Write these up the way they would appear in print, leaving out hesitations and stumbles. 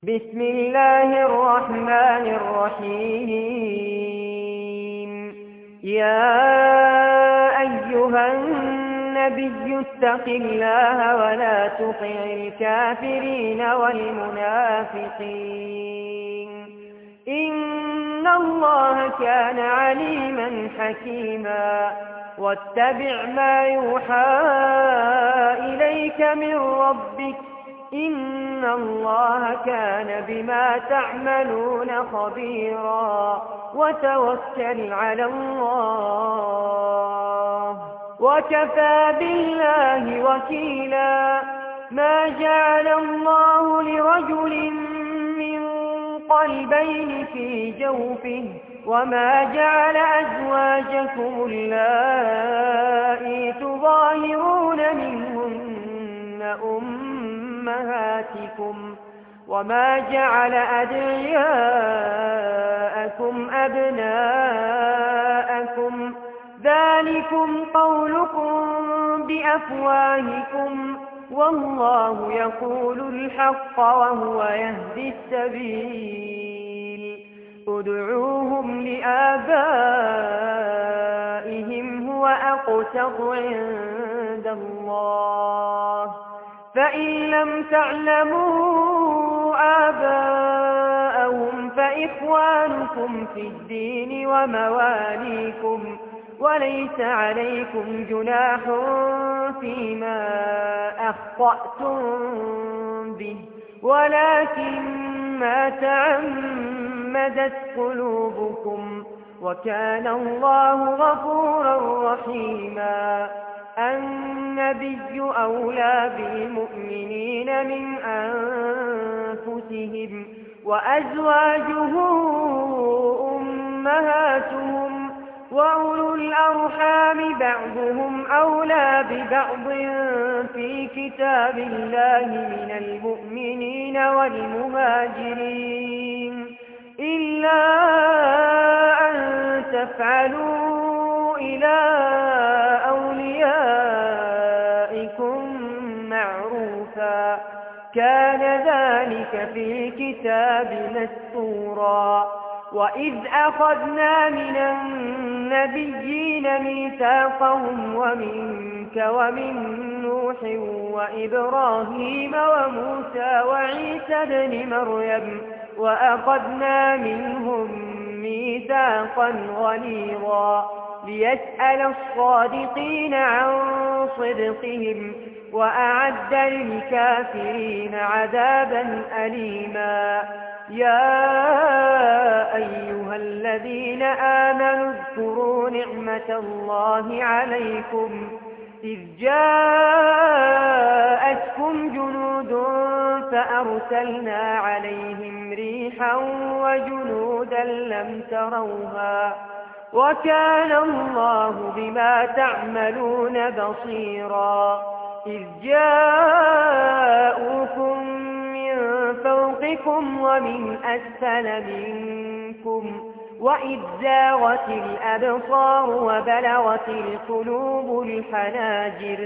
بسم الله الرحمن الرحيم. يا أيها النبي اتق الله ولا تطع الكافرين والمنافقين إن الله كان عليما حكيما. واتبع ما يوحى إليك من ربك إن الله كان بما تعملون خبيرا. وتوكل على الله وكفى بالله وكيلا. ما جعل الله لرجل من قلبين في جوفه وما جعل أزواجكم اللائي تظاهرون منهن أمهاتكم وما جعل أدعياءكم أبناءكم ذلكم قولكم بأفواهكم والله يقول الحق وهو يهدي السبيل. ادعوهم لآبائهم هو أقسط عند الله فإن لم تعلموا آباءهم فإخوانكم في الدين ومواليكم وليس عليكم جناح فيما أخطأتم به ولكن ما تعمدت قلوبكم وكان الله غفورا رحيما. النبي أولى بالمؤمنين من أنفسهم وأزواجه أمهاتهم وأولو الأرحام بعضهم أولى ببعض في كتاب الله من المؤمنين والمهاجرين إلا أن تفعلوا إلى أوليائكم معروفا كان ذلك في الكتاب مسطورا. وإذ أخذنا من النبيين ميثاقهم ومنك ومن نوح وإبراهيم وموسى وعيسى ابن مريم وأخذنا منهم ميثاقا غليظا ليسأل الصادقين عن صدقهم وأعد للكافرين عذابا أليما. يا أيها الذين آمنوا اذكروا نعمة الله عليكم إذ جاءتكم جنود فأرسلنا عليهم ريحا وجنودا لم تروها وكان الله بما تعملون بصيرا. إذ جاءوكم من فوقكم ومن أسفل منكم وإذ زاغت الأبصار وبلغت القلوب الحناجر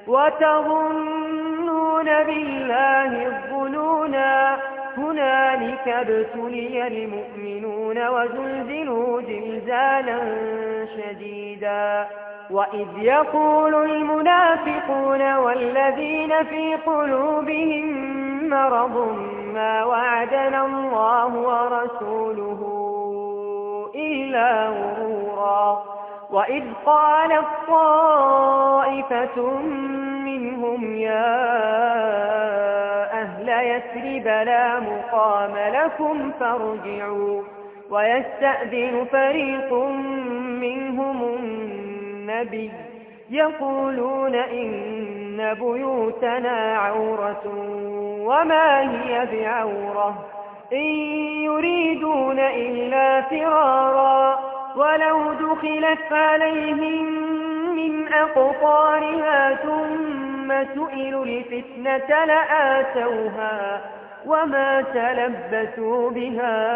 وتظنون بالله الظنونا هنالك ابتلي المؤمنون وزلزلوا زلزالا شديدا. وإذ يقول المنافقون والذين في قلوبهم مرض ما وعدنا الله ورسوله إلا غرورا. وإذ قالت طائفة منهم يا أهل يثرب لا مقام لكم فارجعوا ويستأذن فريق منهم النبي يقولون إن بيوتنا عورة وما هي بعورة إن يريدون إلا فرارا ولو دخلت عليهم من أقطارها ثم سئلوا الفتنة لآتوها وما تلبثوا بها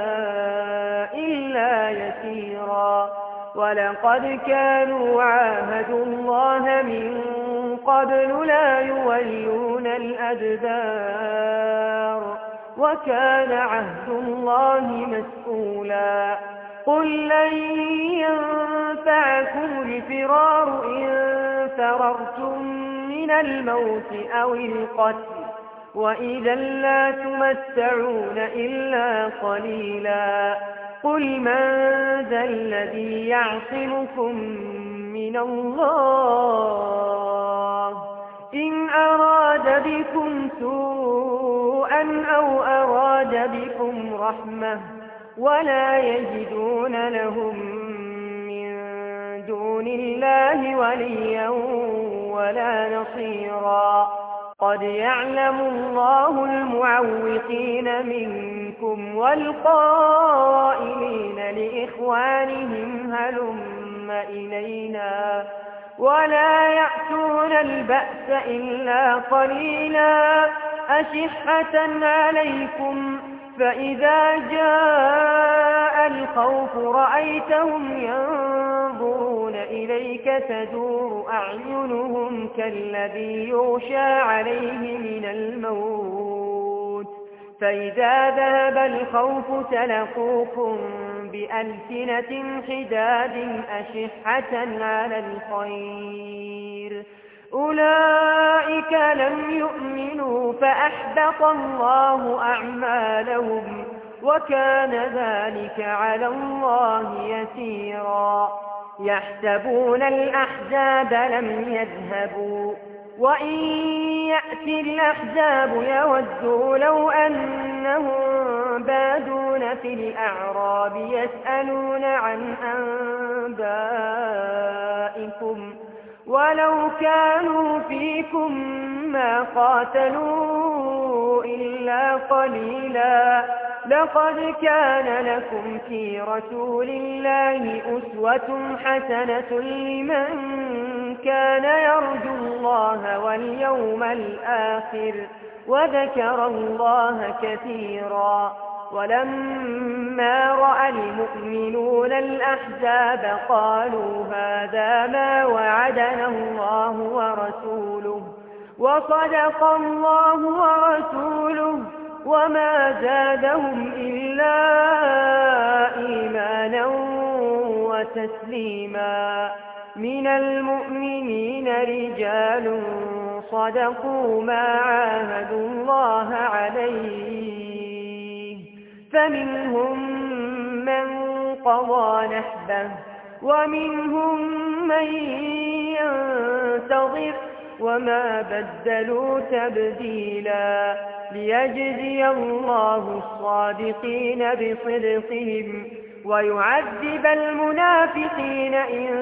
إلا يسيرا. ولقد كانوا عاهدوا الله من قبل لا يولون الأدبار وكان عهد الله مسؤولا قل لن ينفعكم الفرار إن فررتم من الموت أو القتل وإذا لا تمتعون إلا قليلا قل من ذا الذي يعصمكم من الله إن أراد بكم سوءا أو أراد بكم رحمة ولا يجدون لهم من دون الله وليا ولا نصيرا قد يعلم الله المعوقين منكم والقائلين لإخوانهم هلم إلينا ولا يأتون البأس إلا قليلا أشحة عليكم فإذا جاء الخوف رأيتهم ينظرون إليك تدور أعينهم كالذي يغشى عليه من الموت فإذا ذهب الخوف سلقوكم بألسنة حداد أشحة على الخير أولئك لم يؤمنوا فأحبط الله أعمالهم وكان ذلك على الله يسيرا يحسبون الأحزاب لم يذهبوا وإن يأتي الأحزاب يودوا لو أنهم بادون في الأعراب يسألون عن أنبائكم ولو كانوا فيكم ما قاتلوا إلا قليلا لقد كان لكم في رسول الله أسوة حسنة لمن كان يرجو الله واليوم الآخر وذكر الله كثيرا ولما رأى المؤمنون الأحزاب قالوا هذا ما وعدنا الله ورسوله وصدق الله ورسوله وما زادهم إلا إيمانا وتسليما من المؤمنين رجال صدقوا ما عاهدوا الله عليه فمنهم من قضى نحبه ومنهم من ينتظر وما بدلوا تبديلا ليجزي الله الصادقين بصدقهم ويعذب المنافقين إن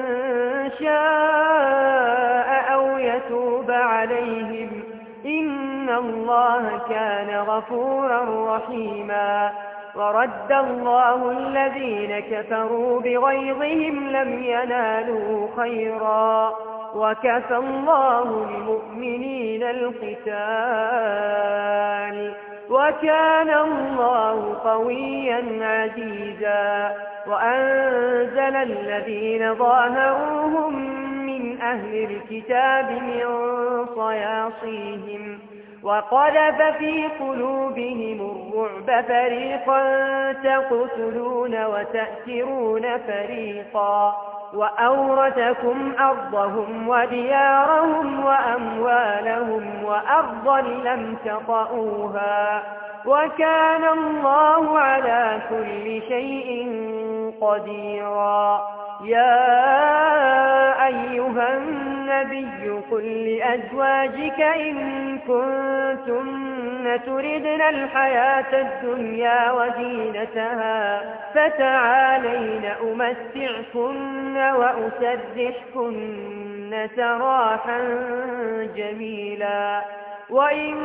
شاء أو يتوب عليهم إن الله كان غفورا رحيما ورد الله الذين كفروا بغيظهم لم ينالوا خيرا وكفى الله المؤمنين القتال وكان الله قويا عزيزا وأنزل الذين ظاهروهم من أهل الكتاب من صياصيهم وقذف في قلوبهم الرعب فريقا تقتلون وتأسرون فريقا وأورثكم أرضهم وديارهم وأموالهم وأرضا لم تطئوها وكان الله على كل شيء قديرا يا أيها النبي قل لأزواجك إن كنتن تردن الحياة الدنيا وزينتها فتعالين أمتعكن وأسرحكن سراحا جميلا وإن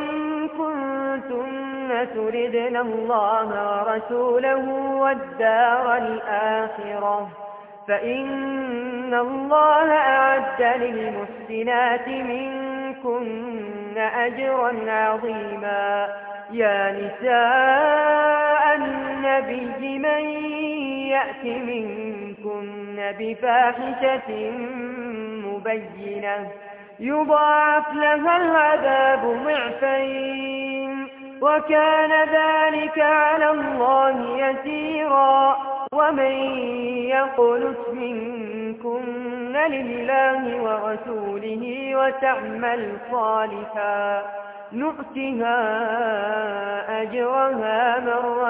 كنتن تردن الله ورسوله والدار الآخرة فإن الله أعد للمحسنات منكن أجرا عظيما يا نساء النبي من يأت منكن بفاحشة مبينة يضاعف لها العذاب ضعفين وكان ذلك على الله يسيرا. ومن يقنت منكن لله ورسوله وتعمل صالحا نؤتها أجرها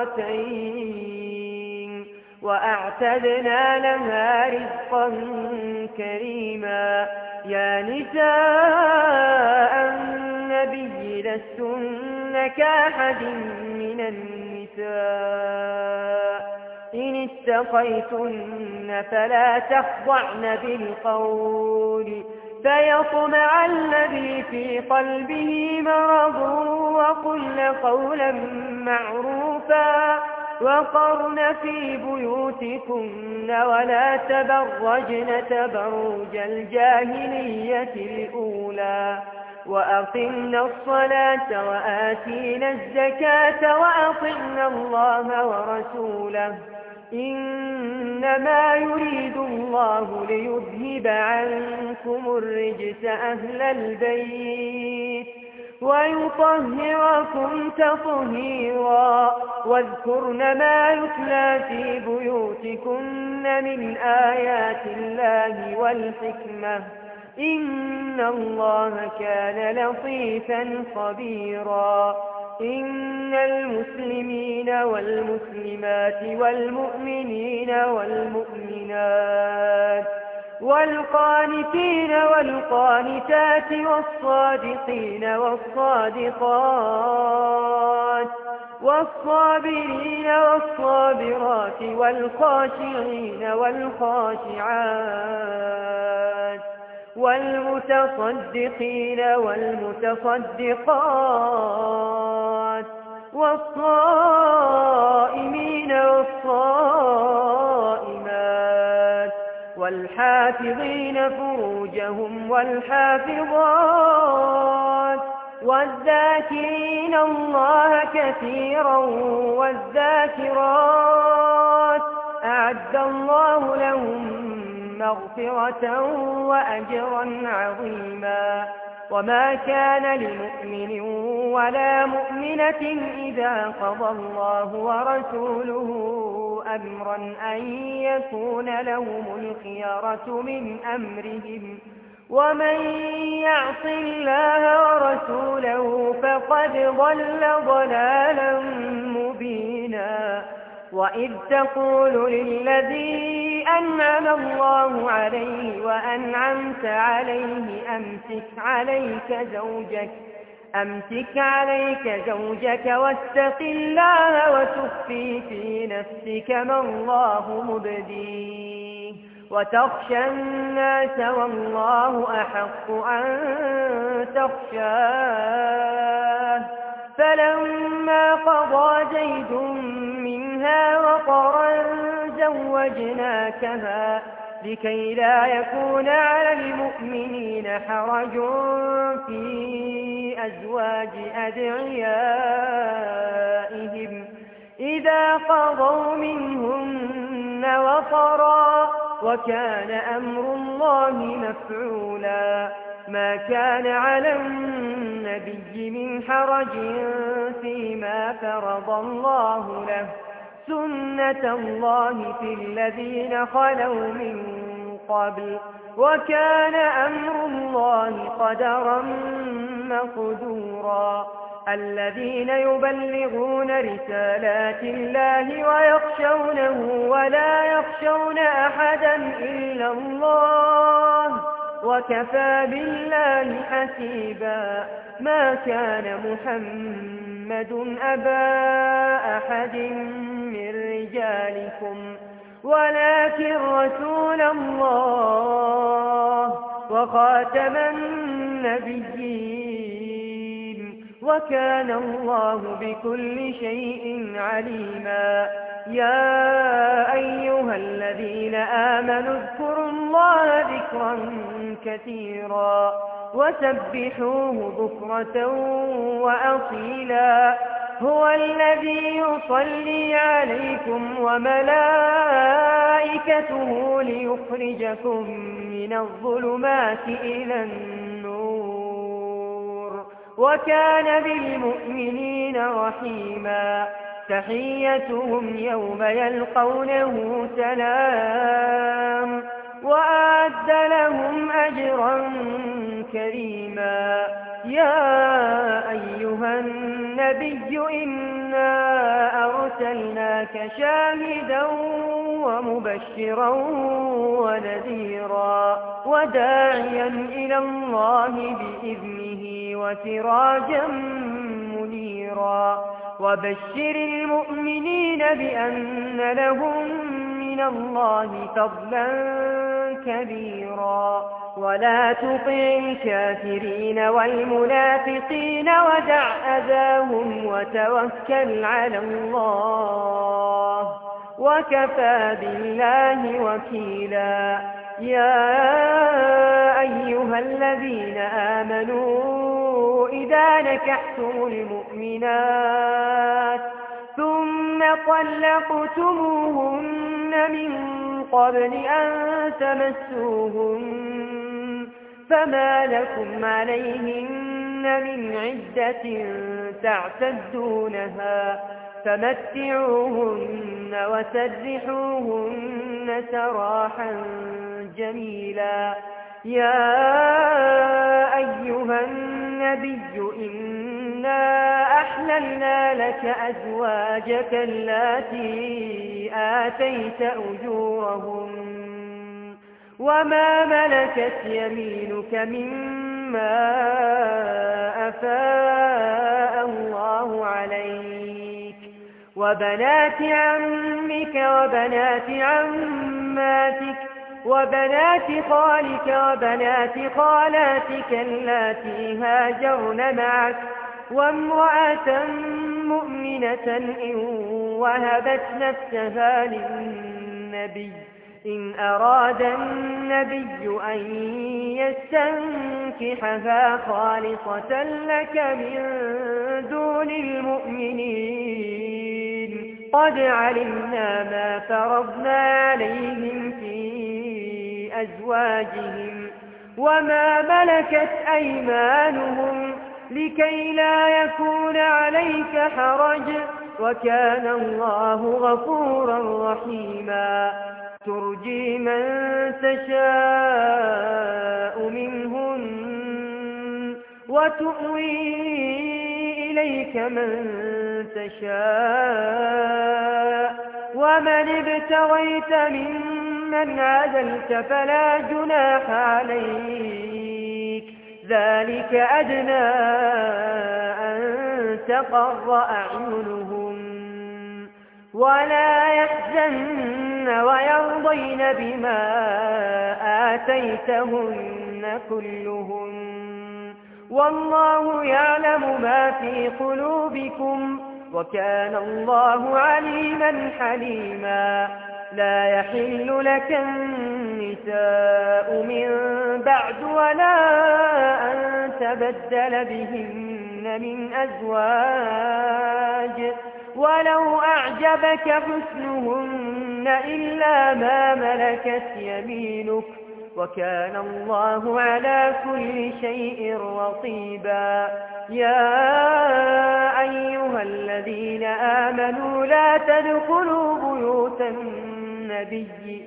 مرتين وأعتدنا لها رزقا كريما. يا نساء النبي لستن كأحد من النساء إن اتقيتن فلا تخضعن بالقول فيطمع الذي في قلبه مرض وقلن قولا معروفا وقرن في بيوتكن ولا تبرجن تبرج الجاهلية الأولى وأقمنا الصلاة وآتينا الزكاة وأطعنا الله ورسوله إنما يريد الله ليذهب عنكم الرجس أهل البيت ويطهركم تطهيرا. واذكرن ما يتلى في بيوتكن من آيات الله والحكمة إن الله كان لطيفا خبيرا. إن المسلمين والمسلمات والمؤمنين والمؤمنات والقانتين والقانتات والصادقين والصادقات والصابرين والصابرات والخاشعين والخاشعات والمتصدقين والمتصدقات والصائمين والصائمات والحافظين فروجهم والحافظات والذاكرين الله كثيرا والذاكرات أعد الله لهم مغفرة وأجرا عظيما. وما كان لمؤمن ولا مؤمنة إذا قضى الله ورسوله أمرا أن يكون لهم الخيرة من أمرهم ومن يعص الله ورسوله فقد ضل ضلالا مبينا. وإذ تقول للذي أنعم الله عليه وأنعمت عليه أمسك عليك زوجك واتق الله وتخفي في نفسك ما الله مبديه وتخشى الناس والله أحق أن تخشاه. فلما قضى زيد منها وطرا زوجناكها لكي لا يكون على المؤمنين حرج في أزواج أدعيائهم إذا قضوا منهن وطرا وكان أمر الله مفعولا. ما كان على النبي من حرج فيما فرض الله له سنة الله في الذين خلوا من قبل وكان أمر الله قدرا مقدورا. الذين يبلغون رسالات الله ويخشونه ولا يخشون أحدا إلا الله وكفى بالله حسيبا. ما كان محمد أبا أحد من رجالكم ولكن رسول الله وخاتم النبيين وكان الله بكل شيء عليما. يا أيها الذين آمنوا اذكروا الله ذكرا كثيرا وسبحوه بكرة وأصيلا. هو الذي يصلي عليكم وملائكته ليخرجكم من الظلمات إلى النور وكان بالمؤمنين رحيما تحيتهم يوم يلقونه سلام وأعد لهم أجرا كريما يا أيها النبي إنا أرسلناك شاهدا ومبشرا ونذيرا وداعيا إلى الله بإذنه وسراجا منيرا وبشر المؤمنين بأن لهم من الله فضلا كبيرا ولا تطع الكافرين والمنافقين ودع أذاهم وتوكل على الله وكفى بالله وكيلا يا أيها الذين آمنوا إذا نكحتم المؤمنات ثم طلقتموهن من قبل أن تمسوهن فما لكم عليهن من عدة تعتدونها فمتعوهن وسرحوهن سراحا جميلا يا أيها النبي إنا أحللنا لك أزواجك اللاتي آتيت أجورهن وما ملكت يمينك مما أفاء الله عليك وبنات عمك وبنات عماتك وبنات خالك وبنات خالاتك اللاتي هاجرن معك وامرأة مؤمنة إن وهبت نفسها للنبي إن أراد النبي أن يستنكحها خالصة لك من دون المؤمنين قد علمنا ما فرضنا عليهم في أزواجهم وما ملكت أيمانهم لكي لا يكون عليك حرج وكان الله غفورا رحيما ترجي من تشاء منهن وتؤوي إليك من تشاء ومن ابتغيت ممن عدلت فلا جناح عليك ذلك أدنى أن تقر أعينهم ولا يحزن ويرضين بما آتيتهن كلهن والله يعلم ما في قلوبكم وكان الله عليما حليما لا يحل لك النساء من بعد ولا أن تبدل بهن من أزواج ولو أعجبك حسنهن إلا ما ملكت يمينك وكان الله على كل شيء رقيبا يا أيها الذين آمنوا لا تدخلوا بيوت النبي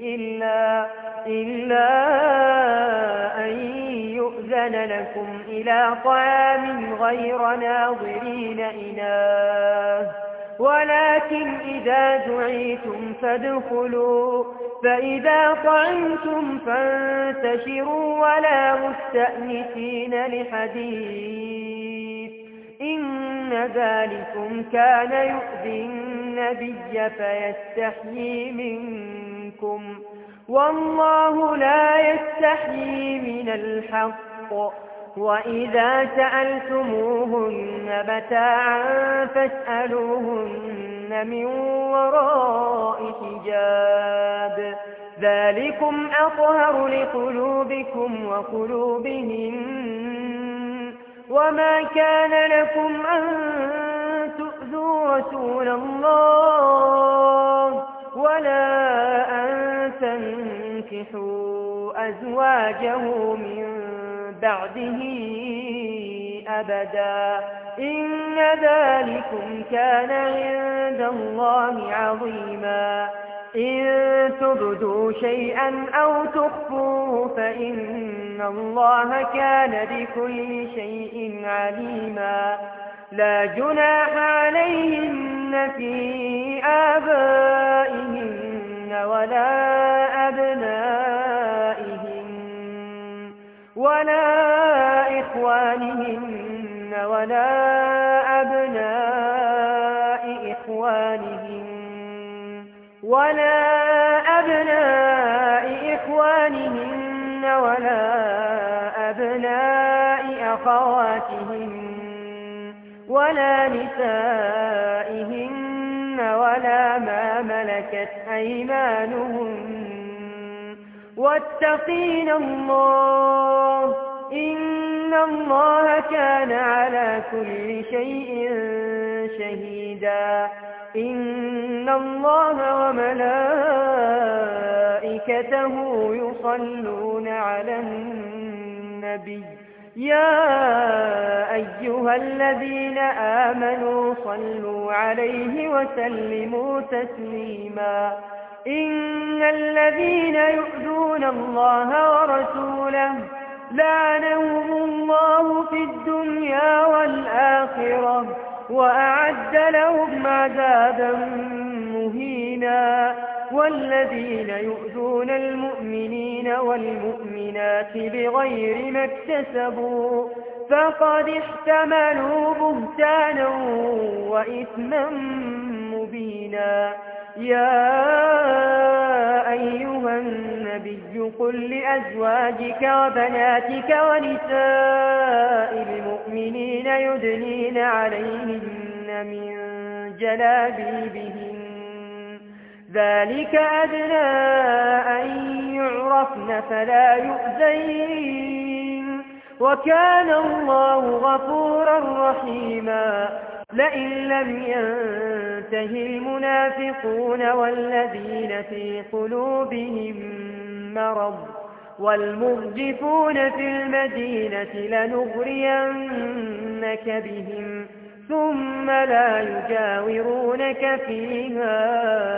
إلا أن يؤذن لكم إلى طعام غير ناظرين إناه ولكن إذا دعيتم فادخلوا فإذا طعمتم فانتشروا ولا مستأنسين لحديث إن ذلكم كان يؤذي النبي فيستحيي منكم والله لا يستحيي من الحق وإذا سألتموهن متاعا فاسألوهن من وراء حجاب ذلكم أطهر لقلوبكم وقلوبهن وما كان لكم أن تؤذوا رسول الله ولا أن تنكحوا أزواجه من بعده أبدا إن ذلكم كان عند الله عظيما إن تبدوا شيئا أو تخفوه فإن الله كان بكل شيء عليما لا جناح عليهن في آبائهن ولا أبنائهن ولا إخوانهن ولا أبناء إخوانهن ولا أبناء إخوانهن ولا أبناء أخواتهن ولا نسائهن ولا ما ملكت أيمانهن واتقين الله إن الله كان على كل شيء شهيدا إن الله وملائكته يصلون على النبي يا أيها الذين آمنوا صلوا عليه وسلموا تسليما إن الذين يؤذون الله ورسوله لعنهم الله في الدنيا والآخرة وأعد لهم عذابا مهينا والذين يؤذون المؤمنين والمؤمنات بغير ما اكتسبوا فقد احتملوا بهتانا وإثما مبينا يا أيها النبي قل لأزواجك وبناتك ونساء المؤمنين يدنين عليهن من جلابيبهن ذلك أدنى أن يعرفن فلا يؤذين وكان الله غفورا رحيما لئن لم ينته المنافقون والذين في قلوبهم مرض والمرجفون في المدينة لنغرينك بهم ثم لا يجاورونك فيها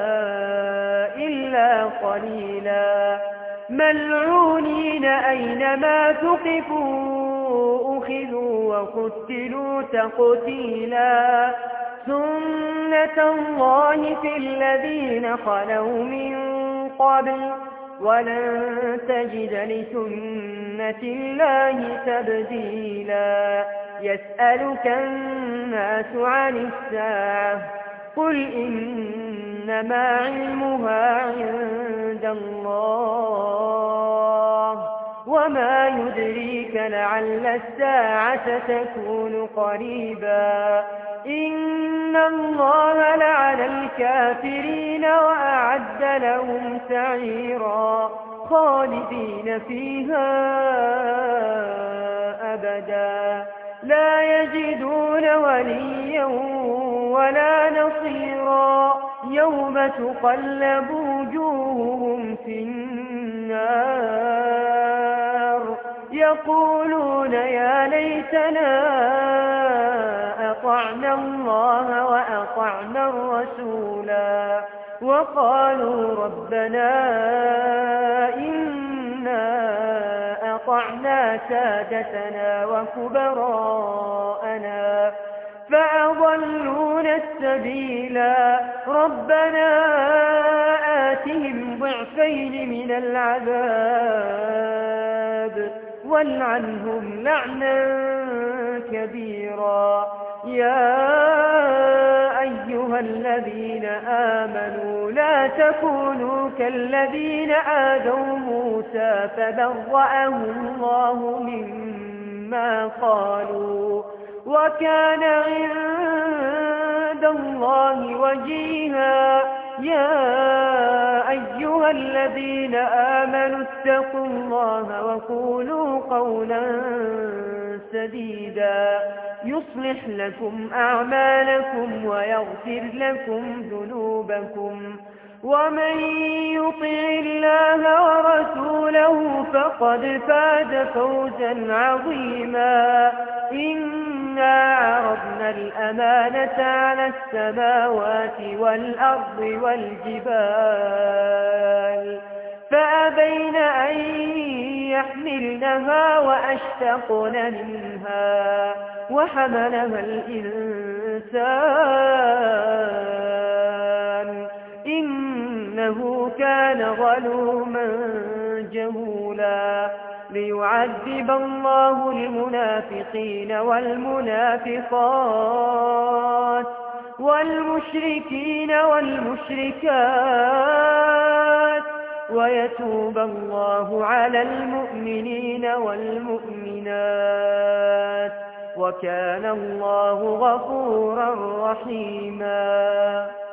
إلا قليلا ملعونين أينما ثقفوا أخذوا وقتلوا تقتيلا سنة الله في الذين خلوا من قبل ولن تجد لسنة الله تبديلا يسألك الناس عن الساعة قل إنما علمها عند الله وما يدريك لعل الساعة تكون قريبا إن الله لعن الكافرين وأعد لهم سعيرا خالدين فيها أبدا لا يجدون وليا ولا نصيرا يوم تقلب وجوههم في النار يقولون يا ليتنا أطعنا الله وأطعنا الرسولا وقالوا ربنا إنا أطعنا سادتنا وكبراءنا فأضلونا السبيلا ربنا آتهم ضعفين من العذاب والعنهم لعنا كبيرا يا أيها الذين آمنوا لا تكونوا كالذين آذوا موسى فبرأه الله مما قالوا وكان عند الله وجيها يا أيها الذين آمنوا اتقوا الله وقولوا قولا سديدا يصلح لكم أعمالكم ويغفر لكم ذنوبكم ومن يطع الله ورسوله فقد فاز فوزا عظيما. إنا عرضنا الأمانة على السماوات والأرض والجبال فأبين أن يحملنها وأشفقن منها وحملها الإنسان إنه كان ظلوما جهولا. ليعذب الله المنافقين والمنافقات والمشركين والمشركات ويتوب الله على المؤمنين والمؤمنات وكان الله غفورا رحيما.